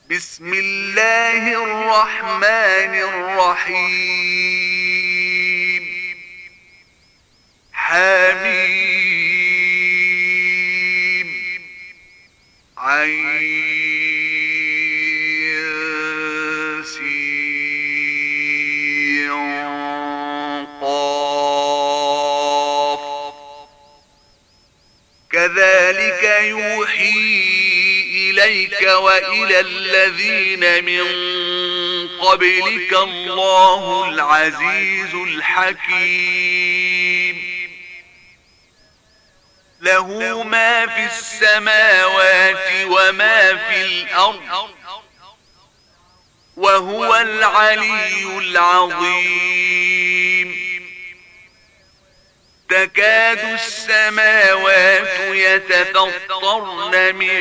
بسم الله الرحمن الرحيم. حميم عين سين قاف. كذلك يوحي إليك وإلى الذين من قبلك الله العزيز الحكيم. له ما في السماوات وما في الأرض وهو العلي العظيم. تكاد السماوات يتفطرن من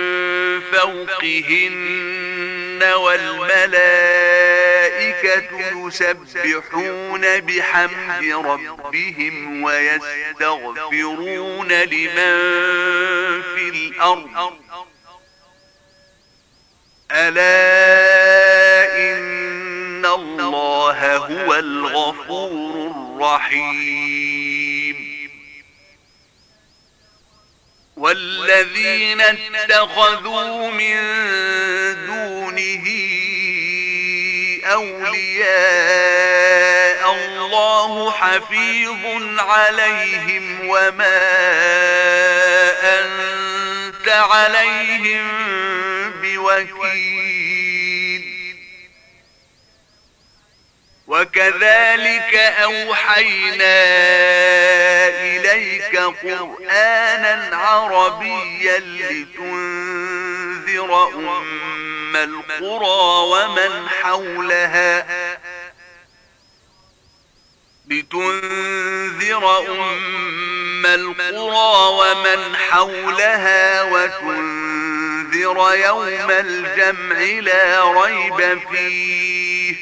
فوقهن والملائكة يسبحون بحمد ربهم ويستغفرون لمن في الأرض. ألا إن الله هو الغفور الرحيم. والذين اتخذوا من دونه أولياء الله حفيظ عليهم وما أنت عليهم بوكيل. وكذلك أوحينا إليك قرآنا عربيا لتنذر أم القرى ومن حولها وتنذر يوم الجمع لا ريب فيه.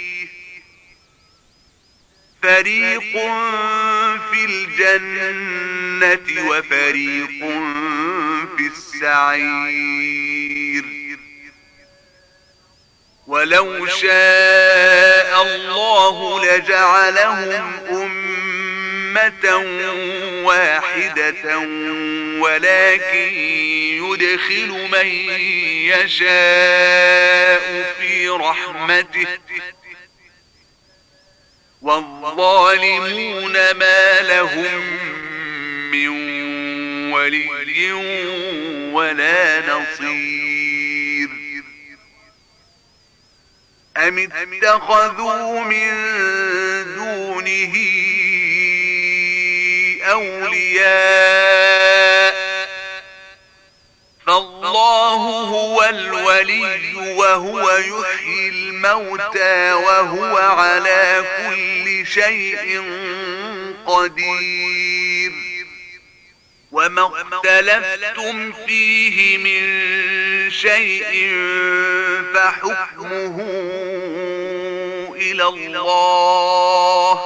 فريق في الجنة وفريق في السعير. ولو شاء الله لجعلهم أمة واحدة ولكن يدخل من يشاء في رحمته. والظالمون ما لهم من ولي ولا نصير. أم اتخذوا من دونه أولياء فالله هو الولي وهو يحيي الموتى وهو على كل شيء قدير. وما اختلفتم فيه من شيء فحكمه إلى الله.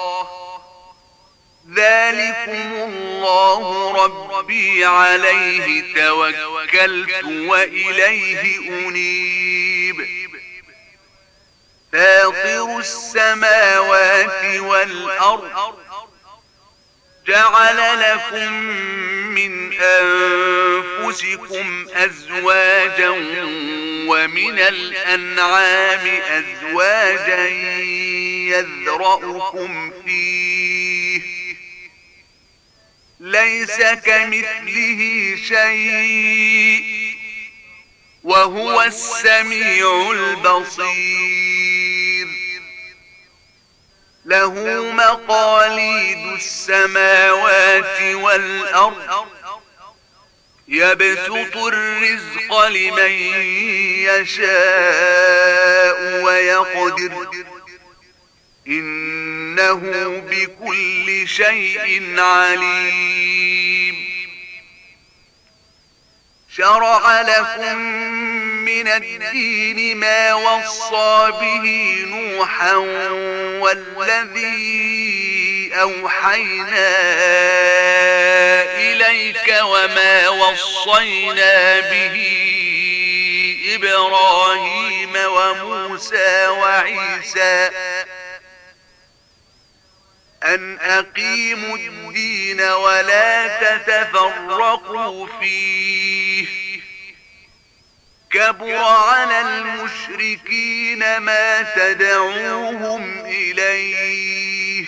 ذلكم الله ربي عليه توكلت وإليه أنيب. فاطر السماوات والأرض جعل لكم من أنفسكم أزواجا ومن الأنعام أزواجا يذرأكم فيه ليس كمثله شيء وهو السميع البصير. له مقاليد السماوات والأرض يبسط الرزق لمن يشاء ويقدر إنه بكل شيء عليم. شرع لكم من الدين ما وصى به نوحا والذي أوحينا إليك وما وصينا به إبراهيم موسى وعيسى أن أقيموا الدين ولا تتفرقوا فيه كبر على المشركين ما تدعوهم إليه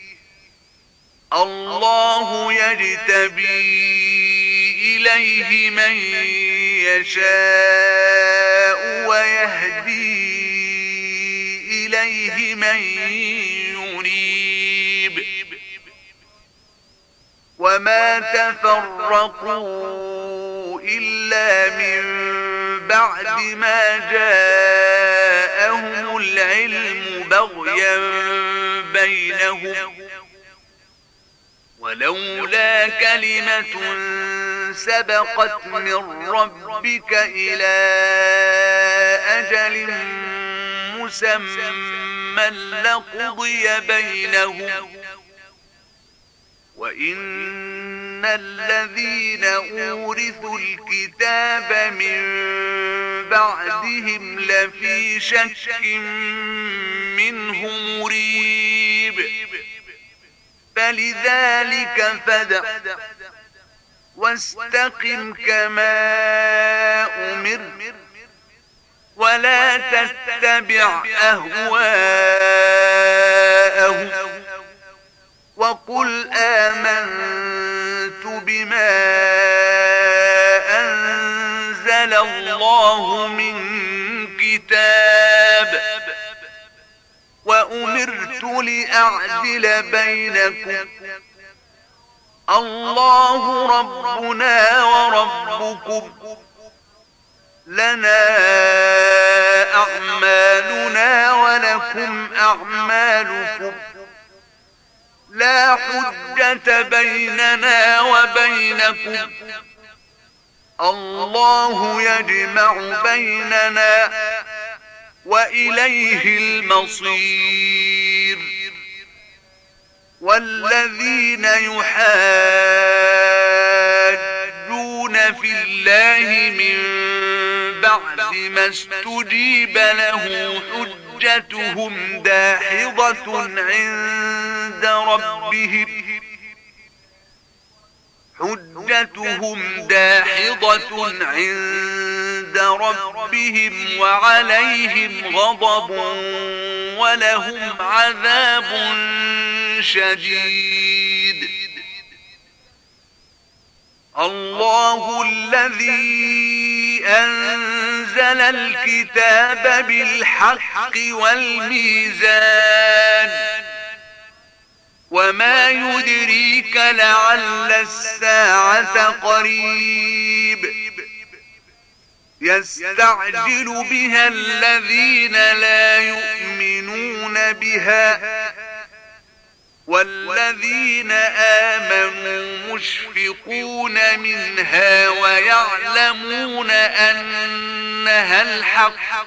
الله يجتبي إليه من يشاء ويهدي إليه من ينيب وما تفرقوا إلا من بعد ما جاءهم العلم بغيا بينهم ولولا كلمة سبقت من ربك إلى أجل مسمى لقضي بينهم وإن الذين أورثوا الكتاب من بعدهم لفي شك منه مريب فلذلك فادع واستقم كما أمر ولا تتبع أهواءهم وقل آمنت بما أنزل الله من كتاب وأمرت لأعدل بينكم الله ربنا وربكم لنا أعمالنا ولكم أعمالكم لا حجة بيننا وبينكم الله يجمع بيننا وإليه المصير والذين يحاجون في الله من بعد ما استجيب له حجتهم داحضة عند ربهم وعليهم غضب ولهم عذاب شديد الله الذي أنزل الكتاب بالحق والميزان وما يدريك لعل الساعة قريب يستعجل بها الذين لا يؤمنون بها والذين آمنوا مشفقون منها ويعلمون أنها الحق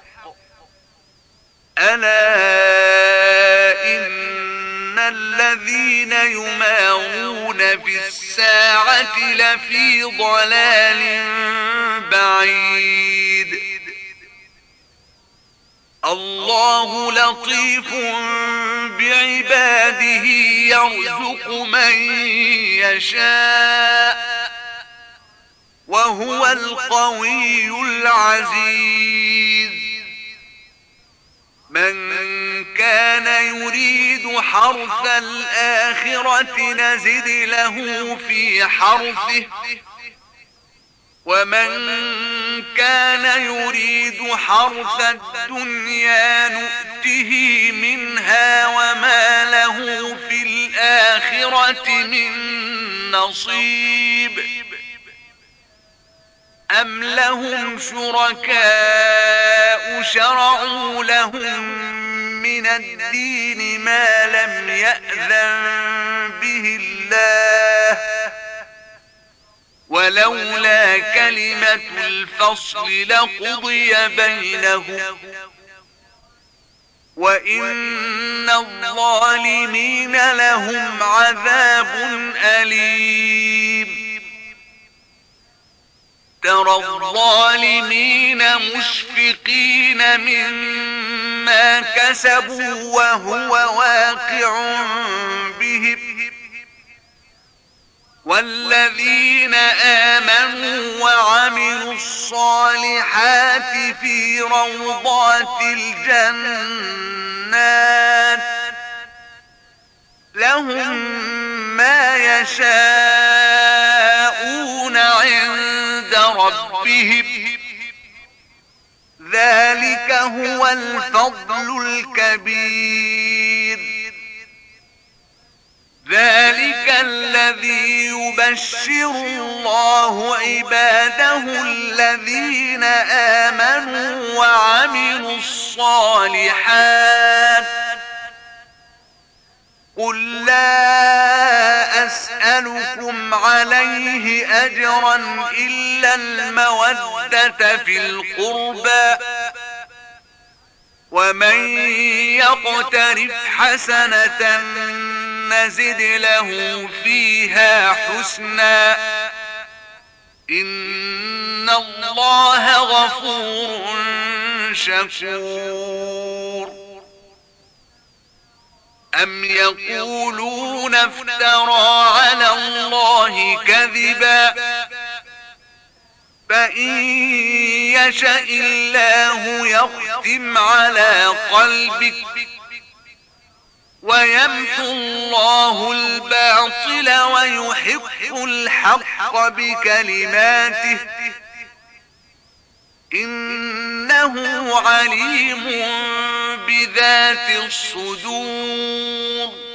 ألا إن الذين يمارون في الساعة لفي ضلال بعيد الله لطيف بعباده يرزق من يشاء وهو القوي العزيز من كان يريد حرث الآخرة نزد له في حرثه ومن كان يريد حرث الدنيا نؤته منها وما له في الآخرة من نصيب أم لهم شركاء شرعوا لهم من الدين ما لم يأذن به الله ولولا كلمة الفصل لقضي بينهم وإن الظالمين لهم عذاب أليم ترى الظالمين مشفقين مما كسبوا وهو واقع بهم والذين آمنوا وعملوا الصالحات في روضات الجنات لهم ما يشاءون عند ربهم ذلك هو الفضل الكبير ذلك الذي يبشر الله عباده الذين آمنوا وعملوا الصالحات قل لا أسألكم عليه أجرا إلا المودة في القربى ومن يقترف حسنة نزد له فيها حسنا إن الله غفور شكور أم يقولون افترى على الله كذبا فإن يشاء الله يختم على قلبك ويمحو الله الباطل ويحق الحق بكلماته إنه عليم بذات الصدور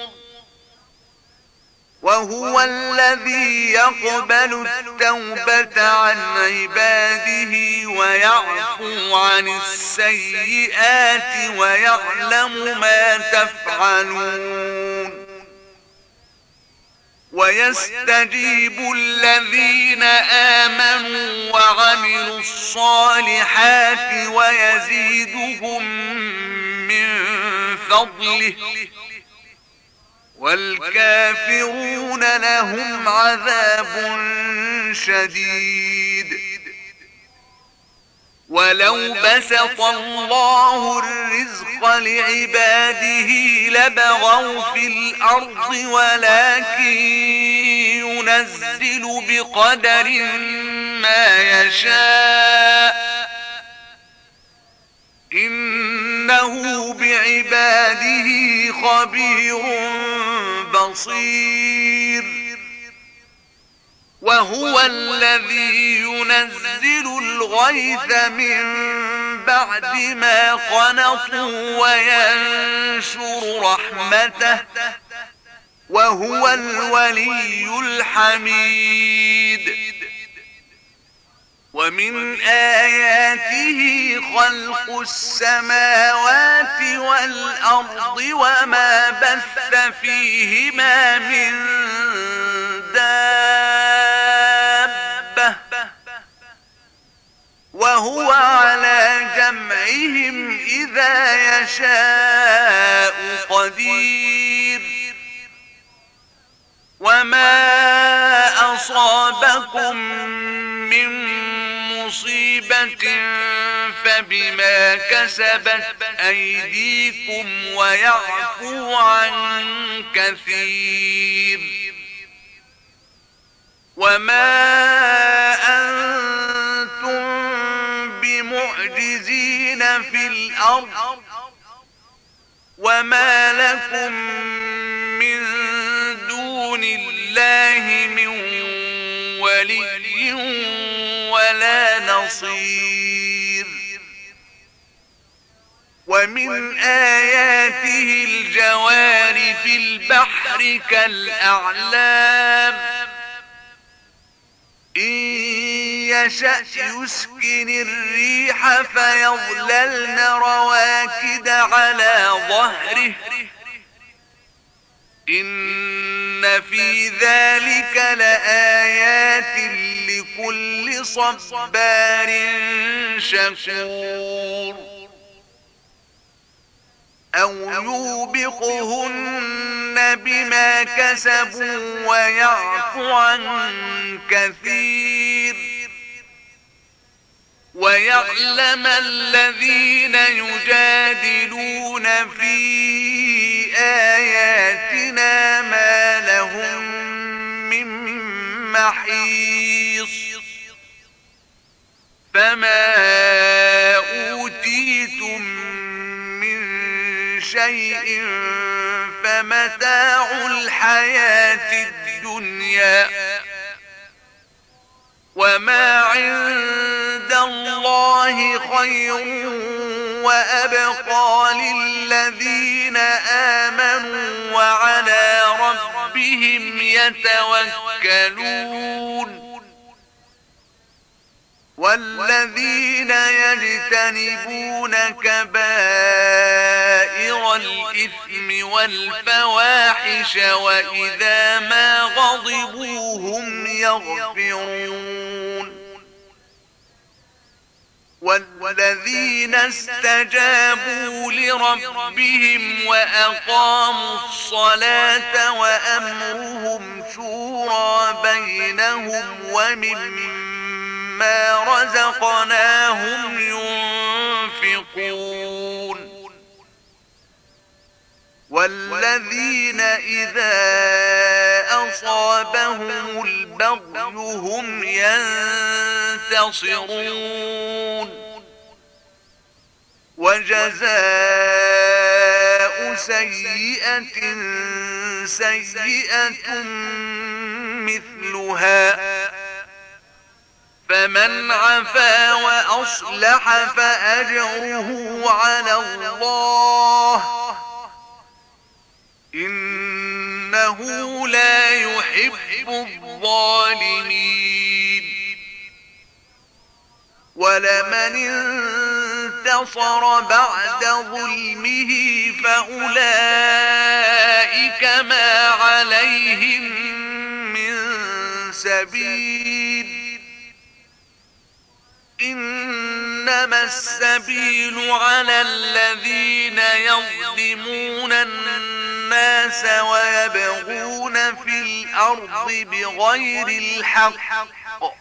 وهو الذي يقبل التوبة عن عباده ويعفو عن السيئات ويعلم ما تفعلون ويستجيب الذين آمنوا وعملوا الصالحات ويزيدهم من فضله والكافرون لهم عذاب شديد ولو بسط الله الرزق لعباده لبغوا في الأرض ولكن ينزل بقدر ما يشاء إنه بعباده خبير بصير وهو الذي ينزل الغيث من بعد ما قنطوا وينشر رحمته وهو الولي الحميد ومن آياته خلق السماوات والأرض وما بث فيهما من دابة وهو على جمعهم إذا يشاء قدير وما أصابكم من مصيبة فبما كسبت أيديكم ويعفو عن كثير وما أنتم بمعجزين في الأرض وما لكم من دون الله من ولي ولا نصير ومن آياته الجوار في البحر كالأعلام إن يشأ يسكن الريح فيظللن رواكد على ظهره إن في ذلك لآيات لكل صبار شكور أو يوبقهن بما كسبوا ويعفو عن كثير ويعلم الذين يجادلون في آياتنا ما لهم من محيص فما أوتيتم من شيء فمتاع الحياة الدنيا وما عند الله خير وأبقى للذين آمنوا وعلى ربهم يتوكلون والذين يجتنبون كبائر الإثم والفواحش وإذا ما غضبوا هم يغفرون والذين استجابوا لربهم وأقاموا الصلاة وأمرهم شورى بينهم ومما رزقناهم ينفقون والذين إذا أصابهم البغي هم ينتصرون وجزاء سيئة سيئة مثلها فمن عفا وأصلح فأجره على الله إنه لا يحب الظالمين ولمن انتصر بعد ظلمه فأولئك ما عليهم من سبيل إنما السبيل على الذين يظلمون الناس ويبغون في الأرض بغير الحق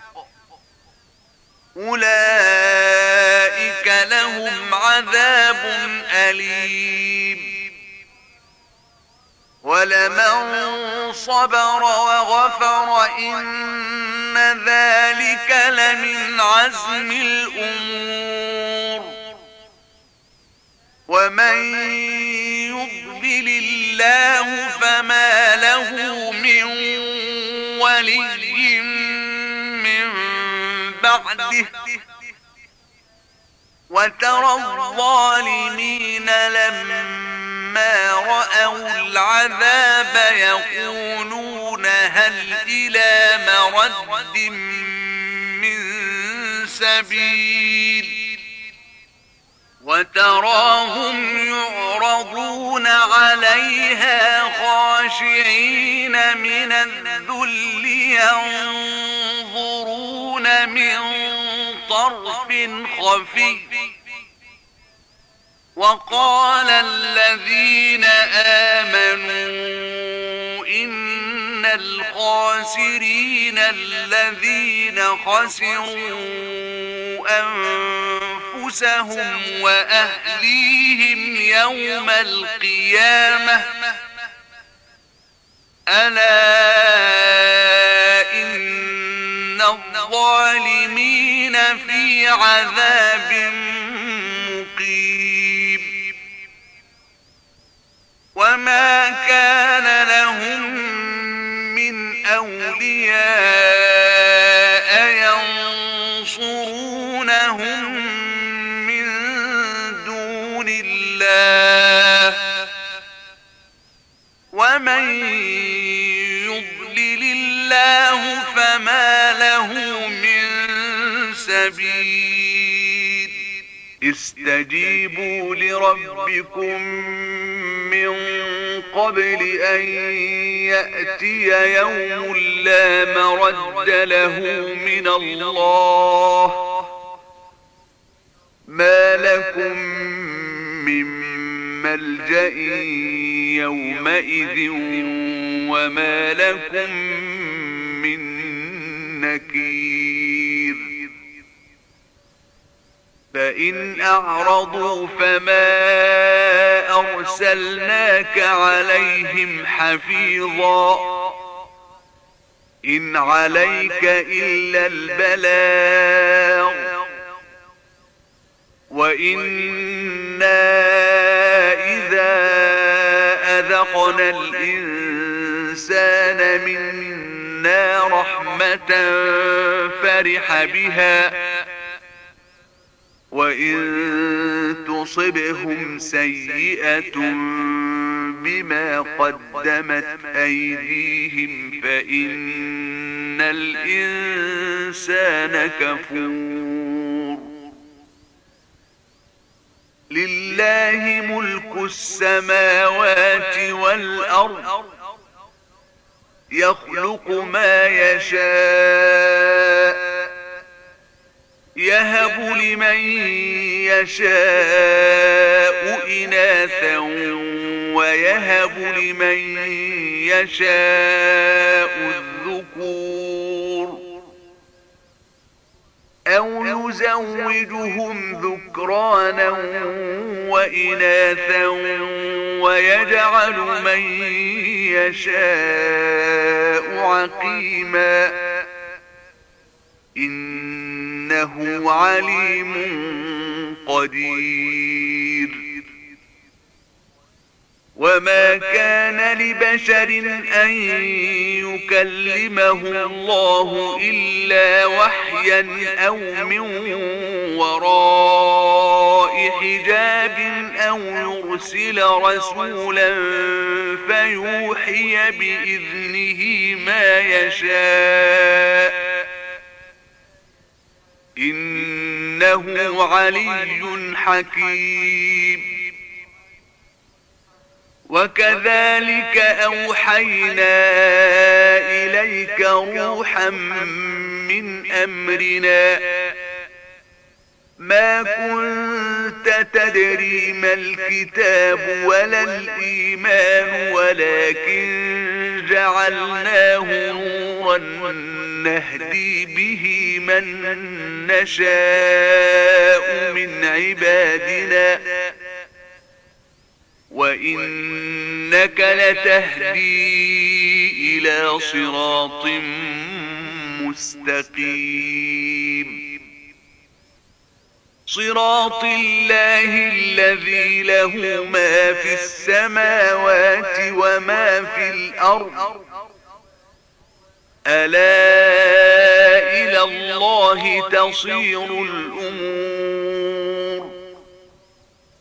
أولئك لهم عذاب أليم ولمن صبر وغفر إن ذلك لمن عزم الأمور ومن يضلل الله فما له من ولي من بعده وترى الظالمين لما رأوا العذاب يقولون هل إلى مرد من سبيل وتراهم يعرضون عليها خاشعين من الذل ينظرون من طرف خفي وقال الذين آمنوا إن الخاسرين الذين خسروا أنفسهم وأهليهم يوم القيامة ألا إن الظالمين في عذاب مقيم وما كان لهم من أولياء ينصرونهم من دون الله ومن يضلل الله فما له من سبيل استجيبوا لربكم من قبل أن يأتي يوم لا مرد له من الله ما لكم من ملجأ يومئذ وما لكم من نكير فإن أعرضوا فما أرسلناك عليهم حفيظا إن عليك إلا البلاغ وإنا إذا أذقنا الإنسان منا رحمة فرح بها وإن تصبهم سيئة بما قدمت أيديهم فإن الإنسان كفور لله ملك السماوات والأرض يخلق ما يشاء يهب لمن يشاء إناثا ويهب لمن يشاء الذكور أو يزوجهم ذكرانا وإناثا ويجعل من يشاء عقيما إنه عليم قدير وما كان لبشر أن يكلمه الله إلا وحيا أو من وراء حجاب أو يرسل رسولا فيوحي بإذنه ما يشاء إنه علي حكيم وكذلك أوحينا إليك روحا من أمرنا ما كنت تدري ما الكتاب ولا الإيمان ولكن جعلناه نورا نهدي به من نشاء من عبادنا وإنك لتهدي إلى صراط مستقيم صراط الله الذي له ما في السماوات وما في الأرض ألا إلى الله تصير الأمور